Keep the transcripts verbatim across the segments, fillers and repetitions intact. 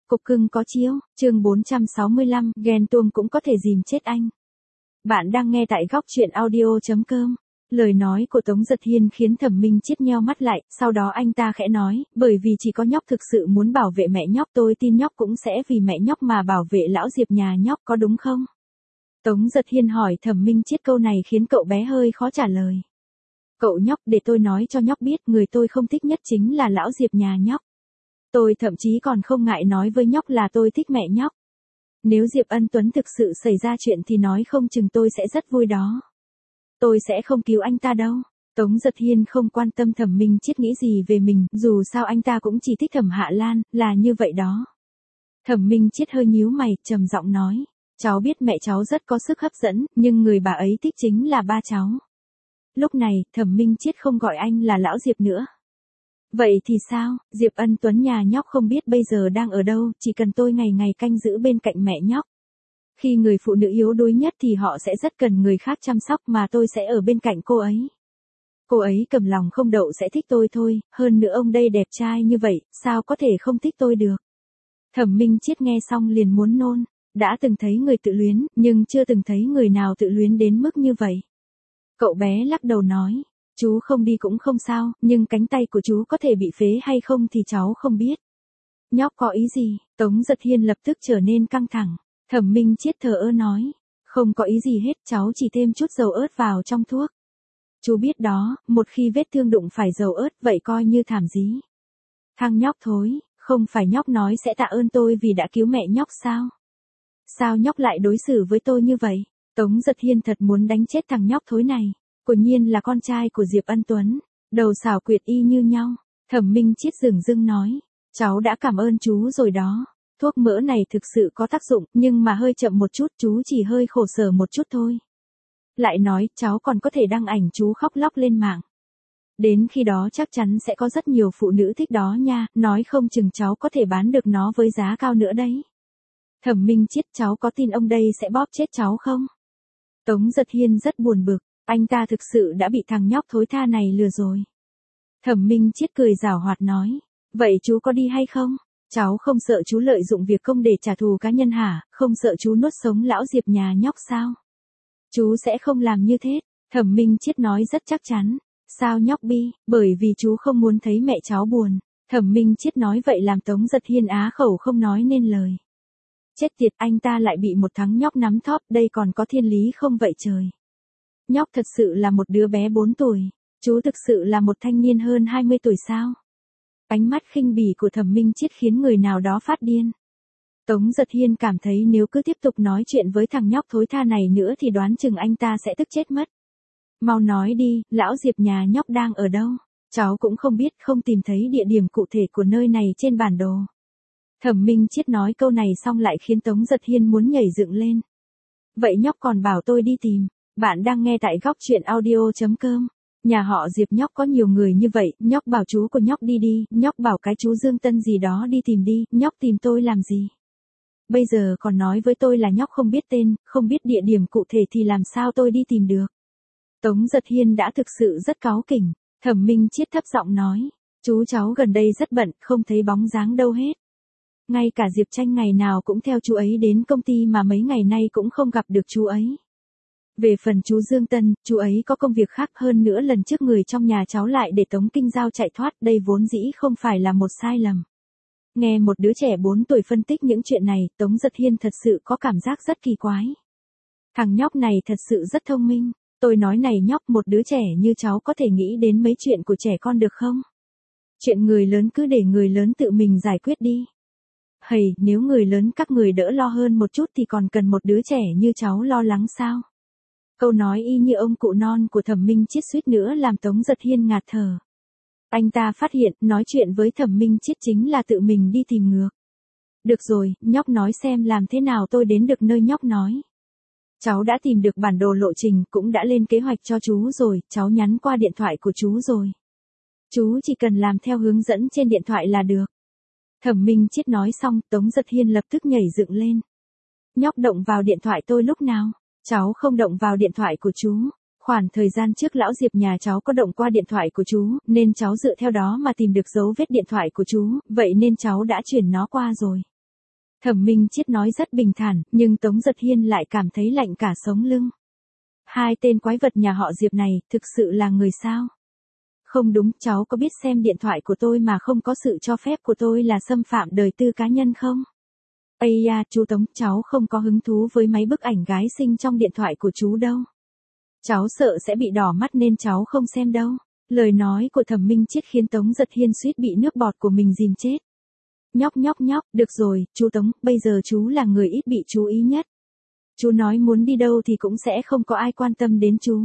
Cục cưng có chiếu, chương bốn trăm sáu mươi lăm, ghen tuông cũng có thể dìm chết anh. Bạn đang nghe tại góc truyện audio chấm com. Lời nói của Tống Giật Hiên khiến Thẩm Minh Chiết nheo mắt lại, sau đó anh ta khẽ nói, bởi vì chỉ có nhóc thực sự muốn bảo vệ mẹ nhóc, tôi tin nhóc cũng sẽ vì mẹ nhóc mà bảo vệ lão Diệp nhà nhóc, có đúng không? Tống Giật Hiên hỏi Thẩm Minh Chiết câu này khiến cậu bé hơi khó trả lời. Cậu nhóc, để tôi nói cho nhóc biết, người tôi không thích nhất chính là lão Diệp nhà nhóc. Tôi thậm chí còn không ngại nói với nhóc là tôi thích mẹ nhóc. Nếu Diệp Ân Tuấn thực sự xảy ra chuyện thì nói không chừng tôi sẽ rất vui đó. Tôi sẽ không cứu anh ta đâu. Tống Giật Hiên không quan tâm Thẩm Minh Chiết nghĩ gì về mình, dù sao anh ta cũng chỉ thích Thẩm Hạ Lan, là như vậy đó. Thẩm Minh Chiết hơi nhíu mày, trầm giọng nói, cháu biết mẹ cháu rất có sức hấp dẫn, nhưng người bà ấy thích chính là ba cháu. Lúc này, Thẩm Minh Chiết không gọi anh là lão Diệp nữa. Vậy thì sao, Diệp Ân Tuấn nhà nhóc không biết bây giờ đang ở đâu, chỉ cần tôi ngày ngày canh giữ bên cạnh mẹ nhóc. Khi người phụ nữ yếu đuối nhất thì họ sẽ rất cần người khác chăm sóc, mà tôi sẽ ở bên cạnh cô ấy. Cô ấy cầm lòng không đậu sẽ thích tôi thôi, hơn nữa ông đây đẹp trai như vậy, sao có thể không thích tôi được. Thẩm Minh Chiết nghe xong liền muốn nôn, đã từng thấy người tự luyến, nhưng chưa từng thấy người nào tự luyến đến mức như vậy. Cậu bé lắc đầu nói, chú không đi cũng không sao, nhưng cánh tay của chú có thể bị phế hay không thì cháu không biết. Nhóc có ý gì? Tống Giật Hiên lập tức trở nên căng thẳng. Thẩm Minh Chiết thờ ơ nói, không có ý gì hết, cháu chỉ thêm chút dầu ớt vào trong thuốc. Chú biết đó, một khi vết thương đụng phải dầu ớt vậy coi như thảm dí. Thằng nhóc thối, không phải nhóc nói sẽ tạ ơn tôi vì đã cứu mẹ nhóc sao? Sao nhóc lại đối xử với tôi như vậy? Tống Giật Hiên thật muốn đánh chết thằng nhóc thối này. Quả nhiên là con trai của Diệp Ân Tuấn, đầu xảo quyệt y như nhau. Thẩm Minh Chiết dửng dưng nói, cháu đã cảm ơn chú rồi đó. Thuốc mỡ này thực sự có tác dụng, nhưng mà hơi chậm một chút, chú chỉ hơi khổ sở một chút thôi. Lại nói, cháu còn có thể đăng ảnh chú khóc lóc lên mạng. Đến khi đó chắc chắn sẽ có rất nhiều phụ nữ thích đó nha, nói không chừng cháu có thể bán được nó với giá cao nữa đấy. Thẩm Minh Chiết, cháu có tin ông đây sẽ bóp chết cháu không? Tống Giật Hiên rất buồn bực, anh ta thực sự đã bị thằng nhóc thối tha này lừa rồi. Thẩm Minh Chiết cười giảo hoạt nói, vậy chú có đi hay không? Cháu không sợ chú lợi dụng việc công để trả thù cá nhân hả, không sợ chú nuốt sống lão Diệp nhà nhóc sao? Chú sẽ không làm như thế, Thẩm Minh Chiết nói rất chắc chắn. Sao nhóc bi, bởi vì chú không muốn thấy mẹ cháu buồn. Thẩm Minh Chiết nói vậy làm Tống Giật Hiên á khẩu không nói nên lời. Chết tiệt, anh ta lại bị một thằng nhóc nắm thóp, đây còn có thiên lý không vậy trời? Nhóc thật sự là một đứa bé bốn tuổi, chú thực sự là một thanh niên hơn hai mươi tuổi sao? Ánh mắt khinh bỉ của Thẩm Minh Chiết khiến người nào đó phát điên. Tống Giật Hiên cảm thấy nếu cứ tiếp tục nói chuyện với thằng nhóc thối tha này nữa thì đoán chừng anh ta sẽ tức chết mất. Mau nói đi, lão Diệp nhà nhóc đang ở đâu? Cháu cũng không biết, không tìm thấy địa điểm cụ thể của nơi này trên bản đồ. Thẩm Minh Chiết nói câu này xong lại khiến Tống Giật Hiên muốn nhảy dựng lên. Vậy nhóc còn bảo tôi đi tìm. Bạn đang nghe tại góc truyện audio chấm com. Nhà họ Diệp nhóc có nhiều người như vậy, nhóc bảo chú của nhóc đi đi, nhóc bảo cái chú Dương Tân gì đó đi tìm đi, nhóc tìm tôi làm gì? Bây giờ còn nói với tôi là nhóc không biết tên, không biết địa điểm cụ thể thì làm sao tôi đi tìm được? Tống Giật Hiên đã thực sự rất cáu kỉnh. Thẩm Minh Chiết thấp giọng nói, chú cháu gần đây rất bận, không thấy bóng dáng đâu hết. Ngay cả Diệp Tranh ngày nào cũng theo chú ấy đến công ty mà mấy ngày nay cũng không gặp được chú ấy. Về phần chú Dương Tân, chú ấy có công việc khác, hơn nữa lần trước người trong nhà cháu lại để Tống Kinh Giao chạy thoát, đây vốn dĩ không phải là một sai lầm. Nghe một đứa trẻ bốn tuổi phân tích những chuyện này, Tống Giật Hiên thật sự có cảm giác rất kỳ quái. Thằng nhóc này thật sự rất thông minh. Tôi nói này nhóc, một đứa trẻ như cháu có thể nghĩ đến mấy chuyện của trẻ con được không? Chuyện người lớn cứ để người lớn tự mình giải quyết đi. Hầy, nếu người lớn các người đỡ lo hơn một chút thì còn cần một đứa trẻ như cháu lo lắng sao? Câu nói y như ông cụ non của Thẩm Minh Chiết suýt nữa làm Tống Giật Hiên ngạt thở. Anh ta phát hiện, nói chuyện với Thẩm Minh Chiết chính là tự mình đi tìm ngược. Được rồi, nhóc nói xem làm thế nào tôi đến được nơi nhóc nói. Cháu đã tìm được bản đồ lộ trình, cũng đã lên kế hoạch cho chú rồi, cháu nhắn qua điện thoại của chú rồi. Chú chỉ cần làm theo hướng dẫn trên điện thoại là được. Thẩm Minh Chiết nói xong, Tống Giật Hiên lập tức nhảy dựng lên. Nhóc động vào điện thoại tôi lúc nào? Cháu không động vào điện thoại của chú. Khoảng thời gian trước lão Diệp nhà cháu có động qua điện thoại của chú, nên cháu dựa theo đó mà tìm được dấu vết điện thoại của chú, vậy nên cháu đã chuyển nó qua rồi. Thẩm Minh Chiết nói rất bình thản, nhưng Tống Giật Hiên lại cảm thấy lạnh cả sống lưng. Hai tên quái vật nhà họ Diệp này, thực sự là người sao? Không đúng, cháu có biết xem điện thoại của tôi mà không có sự cho phép của tôi là xâm phạm đời tư cá nhân không? Ây da, chú Tống, cháu không có hứng thú với mấy bức ảnh gái xinh trong điện thoại của chú đâu. Cháu sợ sẽ bị đỏ mắt nên cháu không xem đâu. Lời nói của Thẩm Minh Chiết khiến Tống Giật Hiên suýt bị nước bọt của mình dìm chết. Nhóc nhóc nhóc, được rồi, chú Tống, bây giờ chú là người ít bị chú ý nhất. Chú nói muốn đi đâu thì cũng sẽ không có ai quan tâm đến chú.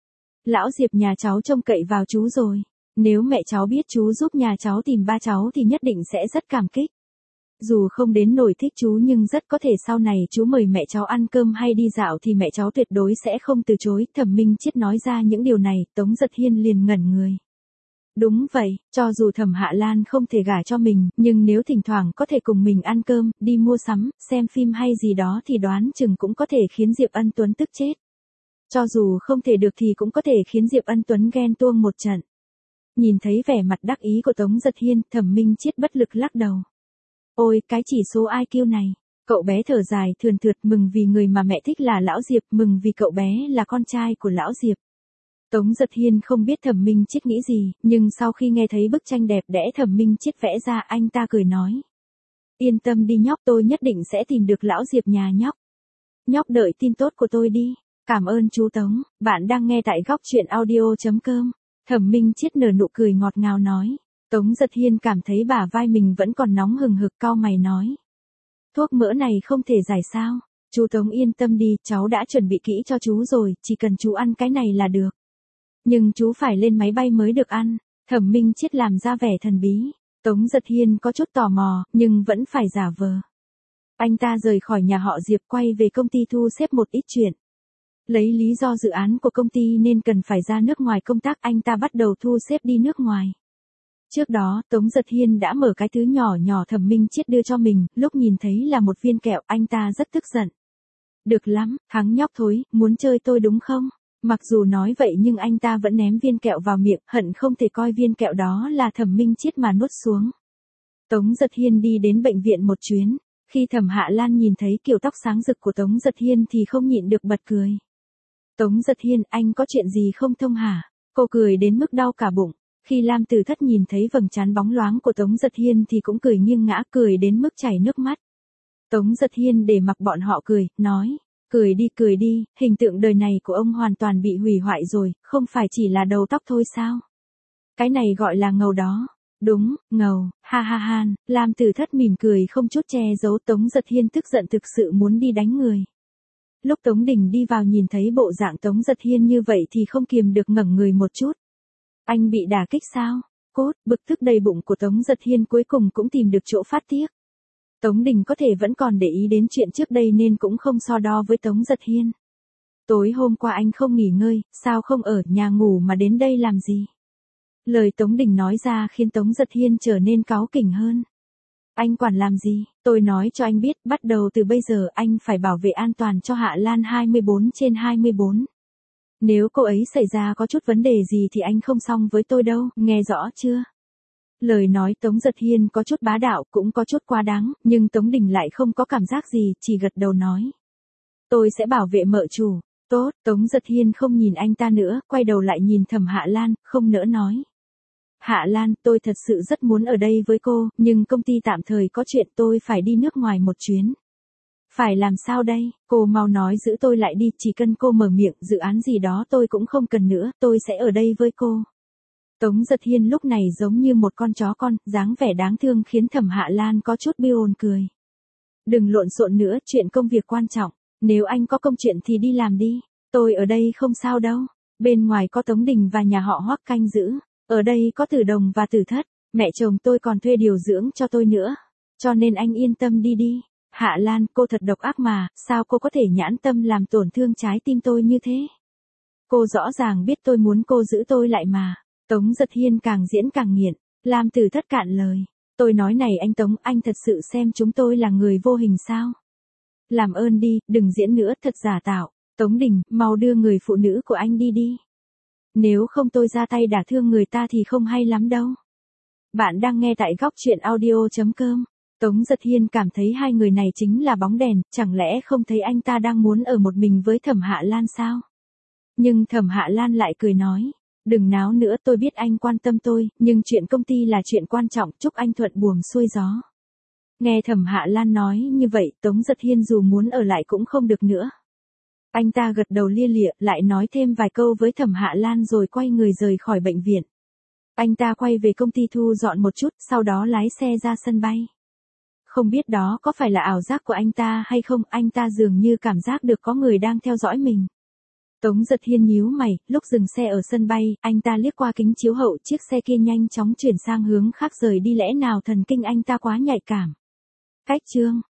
Lão Diệp nhà cháu trông cậy vào chú rồi. Nếu mẹ cháu biết chú giúp nhà cháu tìm ba cháu thì nhất định sẽ rất cảm kích. Dù không đến nổi thích chú nhưng rất có thể sau này chú mời mẹ cháu ăn cơm hay đi dạo thì mẹ cháu tuyệt đối sẽ không từ chối. Thẩm Minh Chiết nói ra những điều này, Tống Giật Hiên liền ngẩn người. Đúng vậy, cho dù Thẩm Hạ Lan không thể gả cho mình, nhưng nếu thỉnh thoảng có thể cùng mình ăn cơm, đi mua sắm, xem phim hay gì đó thì đoán chừng cũng có thể khiến Diệp Ân Tuấn tức chết. Cho dù không thể được thì cũng có thể khiến Diệp Ân Tuấn ghen tuông một trận. Nhìn thấy vẻ mặt đắc ý của Tống Giật Hiên, Thẩm Minh Chiết bất lực lắc đầu. Ôi, cái chỉ số i kiu này. Cậu bé thở dài thườn thượt, mừng vì người mà mẹ thích là Lão Diệp, mừng vì cậu bé là con trai của Lão Diệp. Tống Giật Hiên không biết Thẩm Minh Chiết nghĩ gì, nhưng sau khi nghe thấy bức tranh đẹp đẽ Thẩm Minh Chiết vẽ ra, anh ta cười nói. Yên tâm đi nhóc, tôi nhất định sẽ tìm được Lão Diệp nhà nhóc. Nhóc đợi tin tốt của tôi đi. Cảm ơn chú Tống, bạn đang nghe tại góc truyện audio chấm com. Thẩm Minh Chiết nở nụ cười ngọt ngào nói. Tống Giật Hiên cảm thấy bả vai mình vẫn còn nóng hừng hực, cau mày nói. Thuốc mỡ này không thể giải sao? Chú Tống yên tâm đi, cháu đã chuẩn bị kỹ cho chú rồi, chỉ cần chú ăn cái này là được. Nhưng chú phải lên máy bay mới được ăn. Thẩm Minh Chiết làm ra vẻ thần bí. Tống Giật Hiên có chút tò mò, nhưng vẫn phải giả vờ. Anh ta rời khỏi nhà họ Diệp quay về công ty thu xếp một ít chuyện. Lấy lý do dự án của công ty nên cần phải ra nước ngoài công tác, anh ta bắt đầu thu xếp đi nước ngoài. Trước đó, Tống Giật Hiên đã mở cái thứ nhỏ nhỏ Thẩm Minh Chiết đưa cho mình, lúc nhìn thấy là một viên kẹo, anh ta rất tức giận. Được lắm, thằng nhóc thối, muốn chơi tôi đúng không? Mặc dù nói vậy nhưng anh ta vẫn ném viên kẹo vào miệng, hận không thể coi viên kẹo đó là Thẩm Minh Chiết mà nuốt xuống. Tống Giật Hiên đi đến bệnh viện một chuyến, khi Thẩm Hạ Lan nhìn thấy kiểu tóc sáng rực của Tống Giật Hiên thì không nhịn được bật cười. Tống Giật Hiên, anh có chuyện gì không thông hả? Cô cười đến mức đau cả bụng. Khi Lam Tử Thất nhìn thấy vầng trán bóng loáng của Tống Giật Hiên thì cũng cười nghiêng ngã, cười đến mức chảy nước mắt. Tống Giật Hiên để mặc bọn họ cười, nói, cười đi cười đi, hình tượng đời này của ông hoàn toàn bị hủy hoại rồi, không phải chỉ là đầu tóc thôi sao? Cái này gọi là ngầu đó. Đúng, ngầu, ha ha han, Lam Tử Thất mỉm cười không chút che giấu. Tống Giật Hiên tức giận thực sự muốn đi đánh người. Lúc Tống Đình đi vào nhìn thấy bộ dạng Tống Giật Hiên như vậy thì không kiềm được ngẩng người một chút. Anh bị đả kích sao? Cốt, bực tức đầy bụng của Tống Giật Hiên cuối cùng cũng tìm được chỗ phát tiết. Tống Đình có thể vẫn còn để ý đến chuyện trước đây nên cũng không so đo với Tống Giật Hiên. Tối hôm qua anh không nghỉ ngơi, sao không ở nhà ngủ mà đến đây làm gì? Lời Tống Đình nói ra khiến Tống Giật Hiên trở nên cáu kỉnh hơn. Anh quản làm gì? Tôi nói cho anh biết, bắt đầu từ bây giờ anh phải bảo vệ an toàn cho Hạ Lan hai mươi bốn trên hai mươi bốn. Nếu cô ấy xảy ra có chút vấn đề gì thì anh không xong với tôi đâu, nghe rõ chưa? Lời nói Tống Giật Hiên có chút bá đạo, cũng có chút quá đáng, nhưng Tống Đình lại không có cảm giác gì, chỉ gật đầu nói. Tôi sẽ bảo vệ mợ chủ. Tốt, Tống Giật Hiên không nhìn anh ta nữa, quay đầu lại nhìn Thẩm Hạ Lan, không nỡ nói. Hạ Lan, tôi thật sự rất muốn ở đây với cô, nhưng công ty tạm thời có chuyện, tôi phải đi nước ngoài một chuyến. Phải làm sao đây? Cô mau nói giữ tôi lại đi, chỉ cần cô mở miệng, dự án gì đó tôi cũng không cần nữa, tôi sẽ ở đây với cô. Tống Giật Hiên lúc này giống như một con chó con, dáng vẻ đáng thương khiến Thẩm Hạ Lan có chút bi ồn cười. Đừng lộn xộn nữa, chuyện công việc quan trọng, nếu anh có công chuyện thì đi làm đi, tôi ở đây không sao đâu. Bên ngoài có Tống Đình và nhà họ Hoắc canh giữ, ở đây có Tử Đồng và Tử Thất, mẹ chồng tôi còn thuê điều dưỡng cho tôi nữa, cho nên anh yên tâm đi đi. Hạ Lan, cô thật độc ác mà, sao cô có thể nhãn tâm làm tổn thương trái tim tôi như thế? Cô rõ ràng biết tôi muốn cô giữ tôi lại mà. Tống Giật Hiên càng diễn càng nghiện, Lam Tử Thất cạn lời. Tôi nói này anh Tống, anh thật sự xem chúng tôi là người vô hình sao? Làm ơn đi, đừng diễn nữa, thật giả tạo. Tống Đình, mau đưa người phụ nữ của anh đi đi. Nếu không tôi ra tay đả thương người ta thì không hay lắm đâu. Bạn đang nghe tại góc truyện audio chấm com. Tống Giật Hiên cảm thấy hai người này chính là bóng đèn, chẳng lẽ không thấy anh ta đang muốn ở một mình với Thẩm Hạ Lan sao? Nhưng Thẩm Hạ Lan lại cười nói, đừng náo nữa, tôi biết anh quan tâm tôi, nhưng chuyện công ty là chuyện quan trọng, chúc anh thuận buồm xuôi gió. Nghe Thẩm Hạ Lan nói như vậy, Tống Giật Hiên dù muốn ở lại cũng không được nữa. Anh ta gật đầu lia lịa, lại nói thêm vài câu với Thẩm Hạ Lan rồi quay người rời khỏi bệnh viện. Anh ta quay về công ty thu dọn một chút, sau đó lái xe ra sân bay. Không biết đó có phải là ảo giác của anh ta hay không, anh ta dường như cảm giác được có người đang theo dõi mình. Tống Giật Hiên nhíu mày, lúc dừng xe ở sân bay, anh ta liếc qua kính chiếu hậu, chiếc xe kia nhanh chóng chuyển sang hướng khác rời đi, lẽ nào thần kinh anh ta quá nhạy cảm. Cách chương